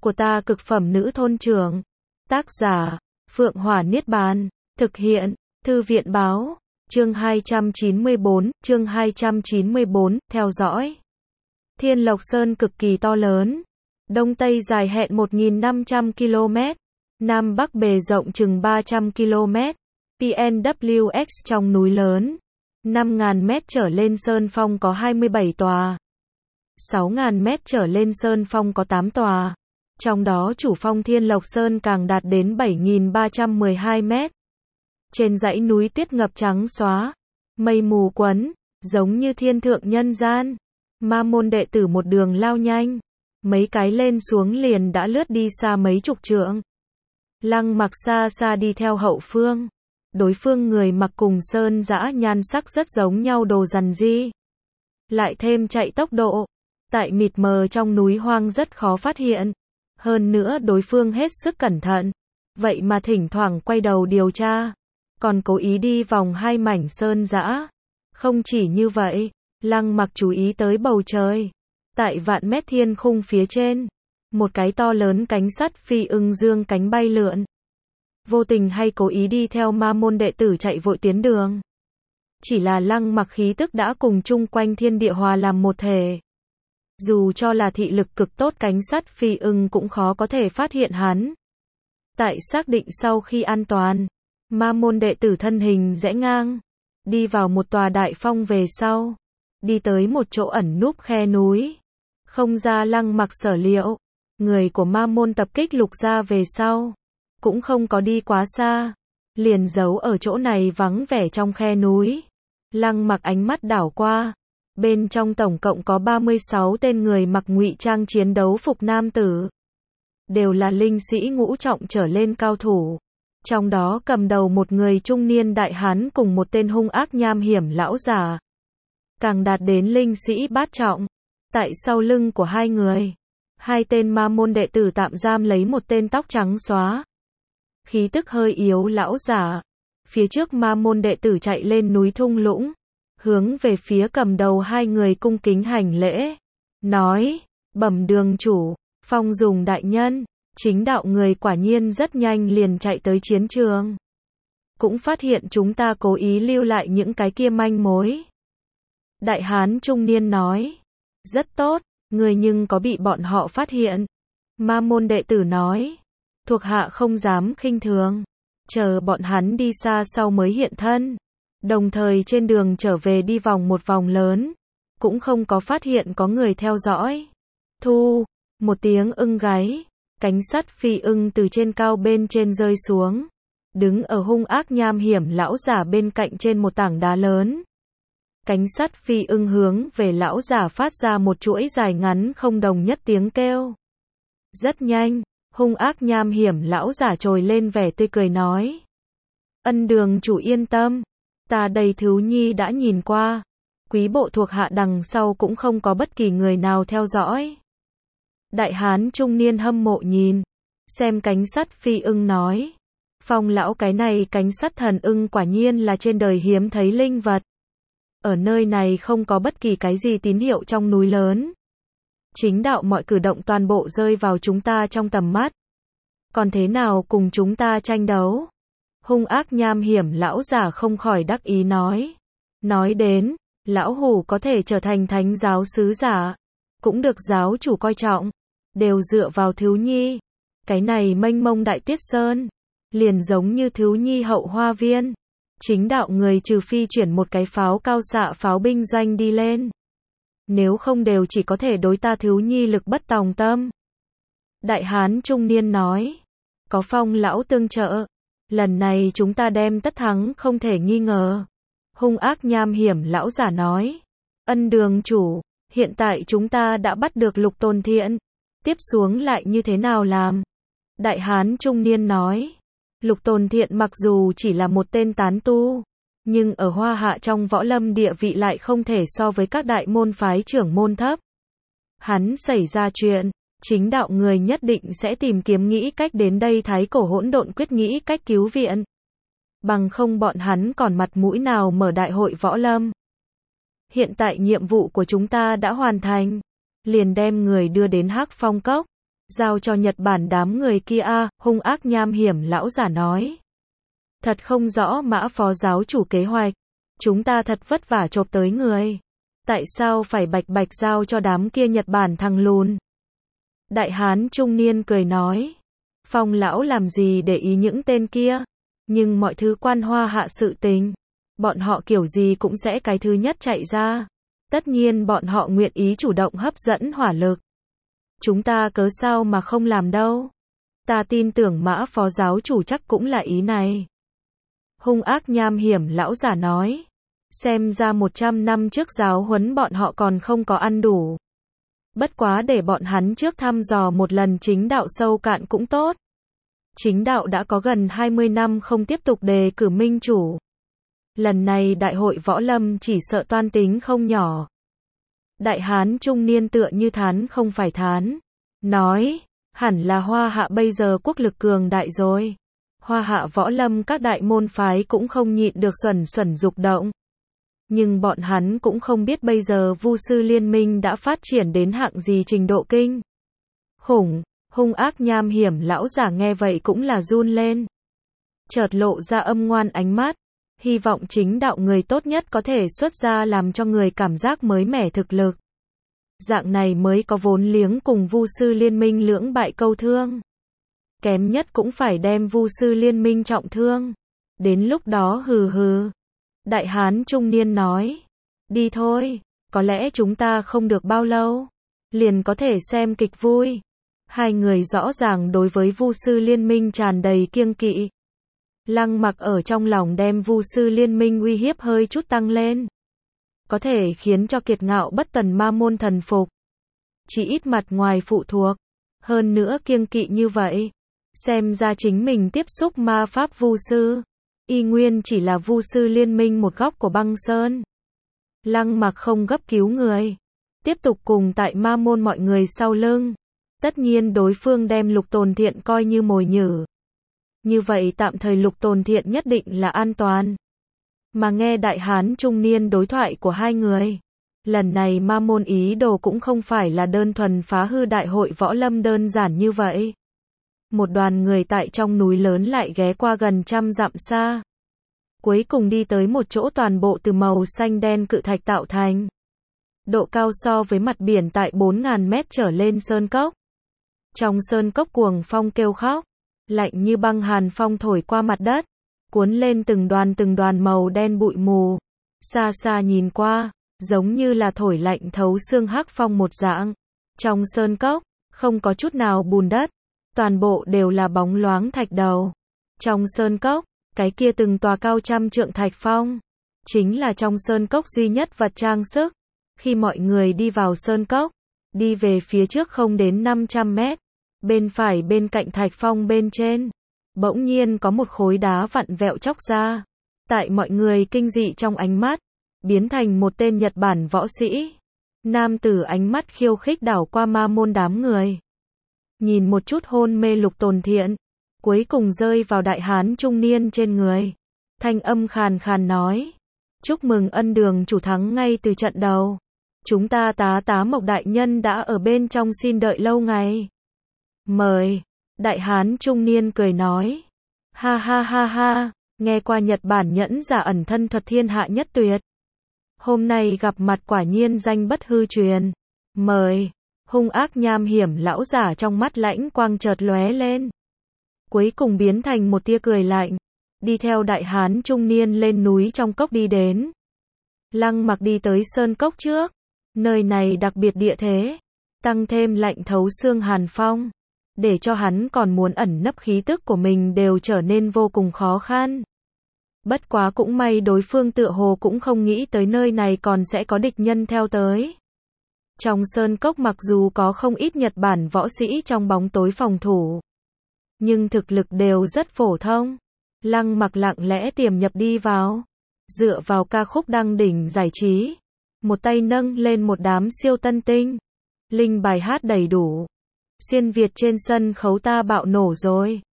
của ta cực phẩm nữ thôn trưởng. Tác giả, Phượng Hỏa Niết Bàn. Thực hiện, Thư viện Báo. Chương 294, theo dõi. Thiên Lộc Sơn cực kỳ to lớn. Đông Tây dài hẹn 1.500 km. Nam Bắc bề rộng chừng 300 km. PNWX trong núi lớn. 5.000 mét trở lên sơn phong có 27 tòa. 6.000 mét trở lên sơn phong có 8 tòa. Trong đó chủ phong Thiên Lộc Sơn càng đạt đến 7.312 mét. Trên dãy núi tuyết ngập trắng xóa. Mây mù quấn, giống như thiên thượng nhân gian. Ma môn đệ tử một đường lao nhanh. Mấy cái lên xuống liền đã lướt đi xa mấy chục trượng. Lăng Mặc xa xa đi theo hậu phương. Đối phương người mặc cùng sơn dã nhan sắc rất giống nhau đồ rằn di. Lại thêm chạy tốc độ. Tại mịt mờ trong núi hoang rất khó phát hiện. Hơn nữa đối phương hết sức cẩn thận. Vậy mà thỉnh thoảng quay đầu điều tra. Còn cố ý đi vòng hai mảnh sơn dã. Không chỉ như vậy, Lăng Mặc chú ý tới bầu trời. Tại vạn mét thiên khung phía trên, một cái to lớn cánh sắt phi ưng dương cánh bay lượn. Vô tình hay cố ý đi theo ma môn đệ tử chạy vội tiến đường. Chỉ là Lăng Mặc khí tức đã cùng chung quanh thiên địa hòa làm một thể. Dù cho là thị lực cực tốt cánh sắt phi ưng cũng khó có thể phát hiện hắn. Tại xác định sau khi an toàn, ma môn đệ tử thân hình rẽ ngang, đi vào một tòa đại phong về sau, đi tới một chỗ ẩn núp khe núi. Không ra Lăng Mặc sở liệu, người của ma môn tập kích Lục gia về sau, cũng không có đi quá xa, liền giấu ở chỗ này vắng vẻ trong khe núi. Lăng Mặc ánh mắt đảo qua, bên trong tổng cộng có 36 tên người mặc ngụy trang chiến đấu phục nam tử. Đều là linh sĩ ngũ trọng trở lên cao thủ. Trong đó cầm đầu một người trung niên đại hán cùng một tên hung ác nham hiểm lão già. Càng đạt đến linh sĩ bát trọng. Tại sau lưng của hai người, hai tên ma môn đệ tử tạm giam lấy một tên tóc trắng xóa. Khí tức hơi yếu lão già. Phía trước ma môn đệ tử chạy lên núi thung lũng. Hướng về phía cầm đầu hai người cung kính hành lễ. Nói, bẩm đường chủ, Phong Dùng đại nhân. Chính đạo người quả nhiên rất nhanh liền chạy tới chiến trường. Cũng phát hiện chúng ta cố ý lưu lại những cái kia manh mối. Đại hán trung niên nói. Rất tốt, người nhưng có bị bọn họ phát hiện. Ma môn đệ tử nói. Thuộc hạ không dám khinh thường. Chờ bọn hắn đi xa sau mới hiện thân. Đồng thời trên đường trở về đi vòng một vòng lớn. Cũng không có phát hiện có người theo dõi. Thu, một tiếng ưng gáy. Cánh sắt phi ưng từ trên cao bên trên rơi xuống. Đứng ở hung ác nham hiểm lão giả bên cạnh trên một tảng đá lớn. Cánh sắt phi ưng hướng về lão giả phát ra một chuỗi dài ngắn không đồng nhất tiếng kêu. Rất nhanh, hung ác nham hiểm lão giả trồi lên vẻ tươi cười nói. Ân đường chủ yên tâm. Ta đây thiếu nhi đã nhìn qua. Quý bộ thuộc hạ đằng sau cũng không có bất kỳ người nào theo dõi. Đại hán trung niên hâm mộ nhìn. Xem cánh sắt phi ưng nói. Phong lão cái này cánh sắt thần ưng quả nhiên là trên đời hiếm thấy linh vật. Ở nơi này không có bất kỳ cái gì tín hiệu trong núi lớn. Chính đạo mọi cử động toàn bộ rơi vào chúng ta trong tầm mắt. Còn thế nào cùng chúng ta tranh đấu? Hung ác nham hiểm lão giả không khỏi đắc ý nói. Nói đến, lão hủ có thể trở thành thánh giáo sứ giả. Cũng được giáo chủ coi trọng. Đều dựa vào thiếu nhi. Cái này mênh mông đại tuyết sơn. Liền giống như thiếu nhi hậu hoa viên. Chính đạo người trừ phi chuyển một cái pháo cao xạ pháo binh doanh đi lên. Nếu không đều chỉ có thể đối ta thiếu nhi lực bất tòng tâm. Đại hán trung niên nói. Có Phong lão tương trợ. Lần này chúng ta đem tất thắng không thể nghi ngờ. Hung ác nham hiểm lão giả nói. Ân đường chủ. Hiện tại chúng ta đã bắt được Lục Tôn Thiện. Tiếp xuống lại như thế nào làm? Đại hán trung niên nói. Lục Tôn Thiện mặc dù chỉ là một tên tán tu, nhưng ở Hoa Hạ trong võ lâm địa vị lại không thể so với các đại môn phái trưởng môn thấp. Hắn xảy ra chuyện, chính đạo người nhất định sẽ tìm kiếm nghĩ cách đến đây Thái Cổ Hỗn Độn Quyết nghĩ cách cứu viện. Bằng không bọn hắn còn mặt mũi nào mở đại hội võ lâm. Hiện tại nhiệm vụ của chúng ta đã hoàn thành. Liền đem người đưa đến Hắc Phong Cốc. Giao cho Nhật Bản đám người kia a, hung ác nham hiểm lão giả nói. Thật không rõ Mã phó giáo chủ kế hoạch. Chúng ta thật vất vả chộp tới người. Tại sao phải bạch bạch giao cho đám kia Nhật Bản thằng lùn? Đại hán trung niên cười nói. Phong lão làm gì để ý những tên kia. Nhưng mọi thứ quan Hoa Hạ sự tình. Bọn họ kiểu gì cũng sẽ cái thứ nhất chạy ra. Tất nhiên bọn họ nguyện ý chủ động hấp dẫn hỏa lực. Chúng ta cớ sao mà không làm đâu. Ta tin tưởng Mã phó giáo chủ chắc cũng là ý này. Hung ác nham hiểm lão giả nói. Xem ra 100 năm trước giáo huấn bọn họ còn không có ăn đủ. Bất quá để bọn hắn trước thăm dò một lần chính đạo sâu cạn cũng tốt. Chính đạo đã có gần 20 năm không tiếp tục đề cử minh chủ. Lần này đại hội võ lâm chỉ sợ toan tính không nhỏ. Đại hán trung niên tựa như thán không phải thán. Nói, hẳn là Hoa Hạ bây giờ quốc lực cường đại rồi. Hoa Hạ võ lâm các đại môn phái cũng không nhịn được xuẩn xuẩn dục động. Nhưng bọn hắn cũng không biết bây giờ Vu sư liên minh đã phát triển đến hạng gì trình độ kinh khủng. Hung ác nham hiểm lão giả nghe vậy cũng là run lên. Chợt lộ ra âm ngoan ánh mắt. Hy vọng chính đạo người tốt nhất có thể xuất ra làm cho người cảm giác mới mẻ thực lực. Dạng này mới có vốn liếng cùng Vu sư liên minh lưỡng bại câu thương. Kém nhất cũng phải đem Vu sư liên minh trọng thương. Đến lúc đó hừ hừ. Đại hán trung niên nói. Đi thôi, có lẽ chúng ta không được bao lâu. Liền có thể xem kịch vui. Hai người rõ ràng đối với Vu sư liên minh tràn đầy kiêng kỵ. Lăng Mặc ở trong lòng đem Vu sư liên minh uy hiếp hơi chút tăng lên. Có thể khiến cho kiệt ngạo bất tần ma môn thần phục. Chỉ ít mặt ngoài phụ thuộc. Hơn nữa kiêng kỵ như vậy. Xem ra chính mình tiếp xúc ma pháp Vu sư. Y nguyên chỉ là Vu sư liên minh một góc của băng sơn. Lăng Mặc không gấp cứu người. Tiếp tục cùng tại ma môn mọi người sau lưng. Tất nhiên đối phương đem Lục Tồn Thiện coi như mồi nhử. Như vậy tạm thời Lục Tồn Thiện nhất định là an toàn. Mà nghe đại hán trung niên đối thoại của hai người. Lần này ma môn ý đồ cũng không phải là đơn thuần phá hư đại hội võ lâm đơn giản như vậy. Một đoàn người tại trong núi lớn lại ghé qua gần trăm dặm xa. Cuối cùng đi tới một chỗ toàn bộ từ màu xanh đen cự thạch tạo thành. Độ cao so với mặt biển tại 4.000 mét trở lên sơn cốc. Trong sơn cốc cuồng phong kêu khóc. Lạnh như băng hàn phong thổi qua mặt đất. Cuốn lên từng đoàn màu đen bụi mù. Xa xa nhìn qua, giống như là thổi lạnh thấu xương hắc phong một dạng. Trong sơn cốc, không có chút nào bùn đất. Toàn bộ đều là bóng loáng thạch đầu. Trong sơn cốc, cái kia từng tòa cao trăm trượng thạch phong. Chính là trong sơn cốc duy nhất vật trang sức. Khi mọi người đi vào sơn cốc, đi về phía trước không đến 500 mét. Bên phải bên cạnh thạch phong bên trên. Bỗng nhiên có một khối đá vặn vẹo chóc ra. Tại mọi người kinh dị trong ánh mắt. Biến thành một tên Nhật Bản võ sĩ. Nam tử ánh mắt khiêu khích đảo qua ma môn đám người. Nhìn một chút hôn mê Lục Tồn Thiện. Cuối cùng rơi vào đại hán trung niên trên người. Thanh âm khàn khàn nói. Chúc mừng ân đường chủ thắng ngay từ trận đầu. Chúng ta tá Mộc đại nhân đã ở bên trong xin đợi lâu ngày. Mời. Đại hán trung niên cười nói. Ha ha ha ha. Nghe qua Nhật Bản nhẫn giả ẩn thân thuật thiên hạ nhất tuyệt. Hôm nay gặp mặt quả nhiên danh bất hư truyền. Mời. Hung ác nham hiểm lão giả trong mắt lãnh quang chợt lóe lên. Cuối cùng biến thành một tia cười lạnh. Đi theo đại hán trung niên lên núi trong cốc đi đến. Lăng Mặc đi tới sơn cốc trước. Nơi này đặc biệt địa thế. Tăng thêm lạnh thấu xương hàn phong. Để cho hắn còn muốn ẩn nấp khí tức của mình đều trở nên vô cùng khó khăn. Bất quá cũng may đối phương tựa hồ cũng không nghĩ tới nơi này còn sẽ có địch nhân theo tới. Trong sơn cốc mặc dù có không ít Nhật Bản võ sĩ trong bóng tối phòng thủ. Nhưng thực lực đều rất phổ thông. Lăng Mặc lặng lẽ tiềm nhập đi vào. Dựa vào ca khúc đăng đỉnh giải trí. Một tay nâng lên một đám siêu tân tinh. Linh bài hát đầy đủ. Xuyên Việt trên sân khấu ta bạo nổ rồi.